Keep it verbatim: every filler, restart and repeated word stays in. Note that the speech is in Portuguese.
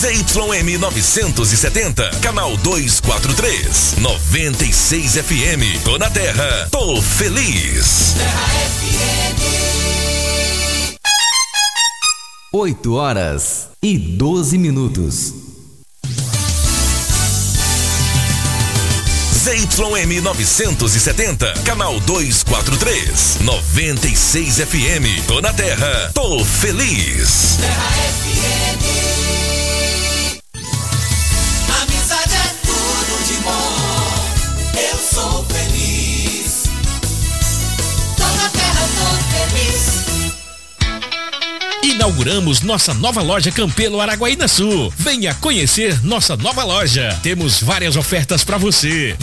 Z Y M novecentos e setenta, canal duzentos e quarenta e três, noventa e seis F M. Tô na Terra, tô feliz. Terra F M. oito horas e doze minutos. Z Y M novecentos e setenta, canal duzentos e quarenta e três, noventa e seis F M. Tô na Terra, tô feliz. Terra F M. Amizade é tudo de bom. Eu sou feliz. Tô na Terra, tô feliz. Inauguramos nossa nova loja Campelo Araguaína Sul. Venha conhecer nossa nova loja. Temos várias ofertas para você.